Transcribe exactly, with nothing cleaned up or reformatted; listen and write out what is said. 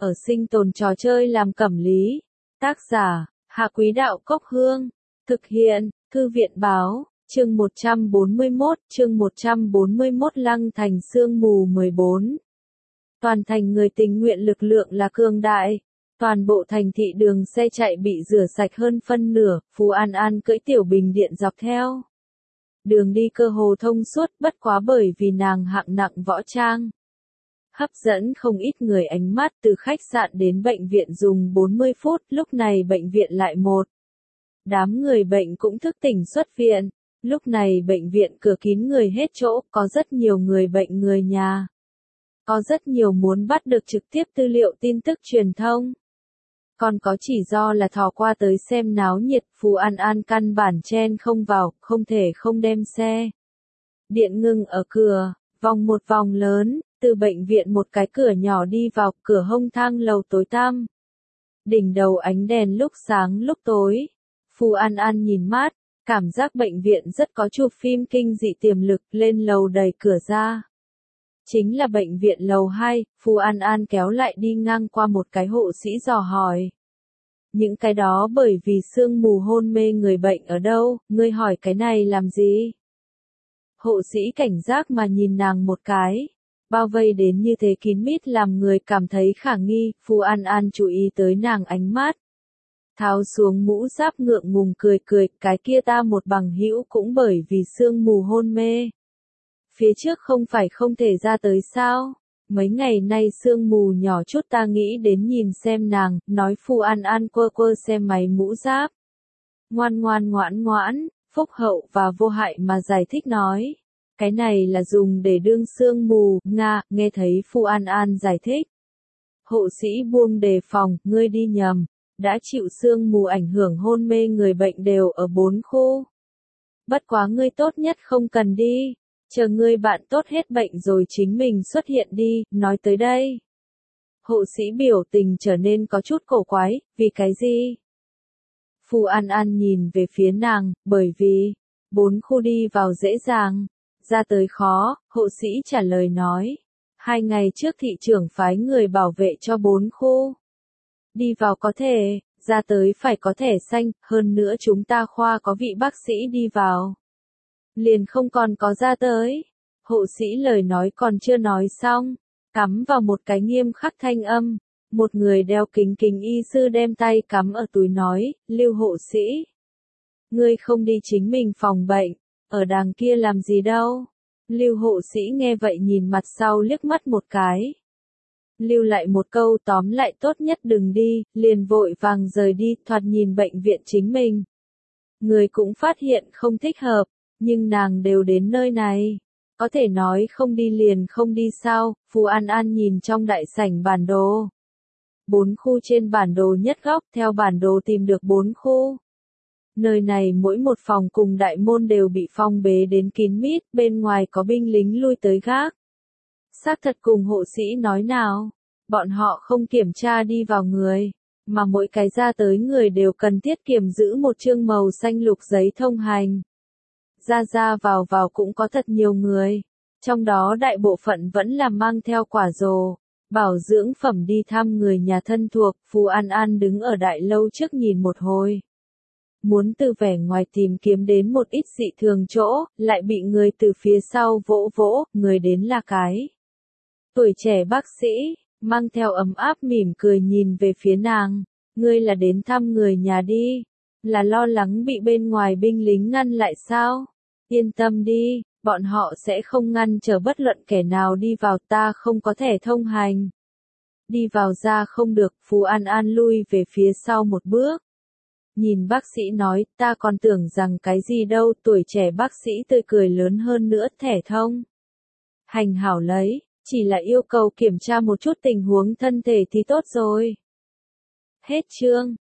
ở sinh tồn trò chơi làm cẩm lý. Tác giả, Hạ Quý Đạo Cốc Hương. Thực hiện, Thư viện Báo, chương một trăm bốn mươi mốt, chương một trăm bốn mươi mốt Lăng Thành Sương Mù mười bốn. Toàn thành người tình nguyện lực lượng là cường đại. Toàn bộ thành thị đường xe chạy bị rửa sạch hơn phân nửa, Phú An An cưỡi tiểu bình điện dọc theo. Đường đi cơ hồ thông suốt, bất quá bởi vì nàng hạng nặng võ trang. Hấp dẫn không ít người ánh mắt, từ khách sạn đến bệnh viện dùng bốn mươi phút, lúc này bệnh viện lại một. Đám người bệnh cũng thức tỉnh xuất viện, lúc này bệnh viện cửa kín người hết chỗ, có rất nhiều người bệnh người nhà. Có rất nhiều muốn bắt được trực tiếp tư liệu tin tức truyền thông. Còn có chỉ do là thò qua tới xem náo nhiệt, Phú An An căn bản chen không vào, không thể không đem xe. Điện ngừng ở cửa, vòng một vòng lớn, từ bệnh viện một cái cửa nhỏ đi vào, cửa hông thang lầu tối tăm. Đỉnh đầu ánh đèn lúc sáng lúc tối. Phú An An nhìn mát, cảm giác bệnh viện rất có chụp phim kinh dị tiềm lực, lên lầu đẩy cửa ra. Chính là bệnh viện lầu hai, Phú An An kéo lại đi ngang qua một cái hộ sĩ dò hỏi. Những cái đó bởi vì sương mù hôn mê người bệnh ở đâu, ngươi hỏi cái này làm gì? Hộ sĩ cảnh giác mà nhìn nàng một cái. Bao vây đến như thế kín mít làm người cảm thấy khả nghi, Phú An An chú ý tới nàng ánh mắt. Tháo xuống mũ giáp ngượng ngùng cười cười, cái kia ta một bằng hữu cũng bởi vì sương mù hôn mê. Phía trước không phải không thể ra tới sao? Mấy ngày nay sương mù nhỏ chút ta nghĩ đến nhìn xem nàng, nói Phú An An quơ quơ xem máy mũ giáp. Ngoan ngoan ngoãn ngoãn, phúc hậu và vô hại mà giải thích nói. Cái này là dùng để đương sương mù, Nga, nghe thấy Phú An An giải thích. Hộ sĩ buông đề phòng, ngươi đi nhầm, đã chịu sương mù ảnh hưởng hôn mê người bệnh đều ở bốn khu. Bất quá ngươi tốt nhất không cần đi. Chờ ngươi bạn tốt hết bệnh rồi chính mình xuất hiện đi, nói tới đây. Hộ sĩ biểu tình trở nên có chút cổ quái, vì cái gì? Phú An An nhìn về phía nàng, bởi vì, bốn khu đi vào dễ dàng, ra tới khó, hộ sĩ trả lời nói. Hai ngày trước thị trưởng phái người bảo vệ cho bốn khu. Đi vào có thể, ra tới phải có thẻ xanh, hơn nữa chúng ta khoa có vị bác sĩ đi vào. Liền không còn có ra tới. Hộ sĩ lời nói còn chưa nói xong, cắm vào một cái nghiêm khắc thanh âm. Một người đeo kính kính y sư đem tay cắm ở túi nói, Lưu hộ sĩ. Ngươi không đi chính mình phòng bệnh, ở đằng kia làm gì đâu. Lưu hộ sĩ nghe vậy nhìn mặt sau liếc mắt một cái. Lưu lại một câu tóm lại tốt nhất đừng đi, liền vội vàng rời đi, thoạt nhìn bệnh viện chính mình. Người cũng phát hiện không thích hợp. Nhưng nàng đều đến nơi này, có thể nói không đi liền không đi sao, Phú An An nhìn trong đại sảnh bản đồ. Bốn khu trên bản đồ nhất góc, theo bản đồ tìm được bốn khu. Nơi này mỗi một phòng cùng đại môn đều bị phong bế đến kín mít, bên ngoài có binh lính lui tới gác. Xác thật cùng hộ sĩ nói nào, bọn họ không kiểm tra đi vào người, mà mỗi cái ra tới người đều cần thiết kiểm giữ một chương màu xanh lục giấy thông hành. Ra ra vào vào cũng có thật nhiều người, trong đó đại bộ phận vẫn là mang theo quả rồ, bảo dưỡng phẩm đi thăm người nhà thân thuộc. Phú An An đứng ở đại lâu trước nhìn một hồi. Muốn từ vẻ ngoài tìm kiếm đến một ít dị thường chỗ, lại bị người từ phía sau vỗ vỗ, người đến là cái. Tuổi trẻ bác sĩ, mang theo ấm áp mỉm cười nhìn về phía nàng, ngươi là đến thăm người nhà đi, là lo lắng bị bên ngoài binh lính ngăn lại sao? Yên tâm đi, bọn họ sẽ không ngăn trở bất luận kẻ nào đi vào, ta không có thẻ thông hành. Đi vào ra không được, Phú An An lui về phía sau một bước. Nhìn bác sĩ nói, ta còn tưởng rằng cái gì đâu, tuổi trẻ bác sĩ tươi cười lớn hơn nữa, thẻ thông hành hảo lấy, chỉ là yêu cầu kiểm tra một chút tình huống thân thể thì tốt rồi. Hết chương.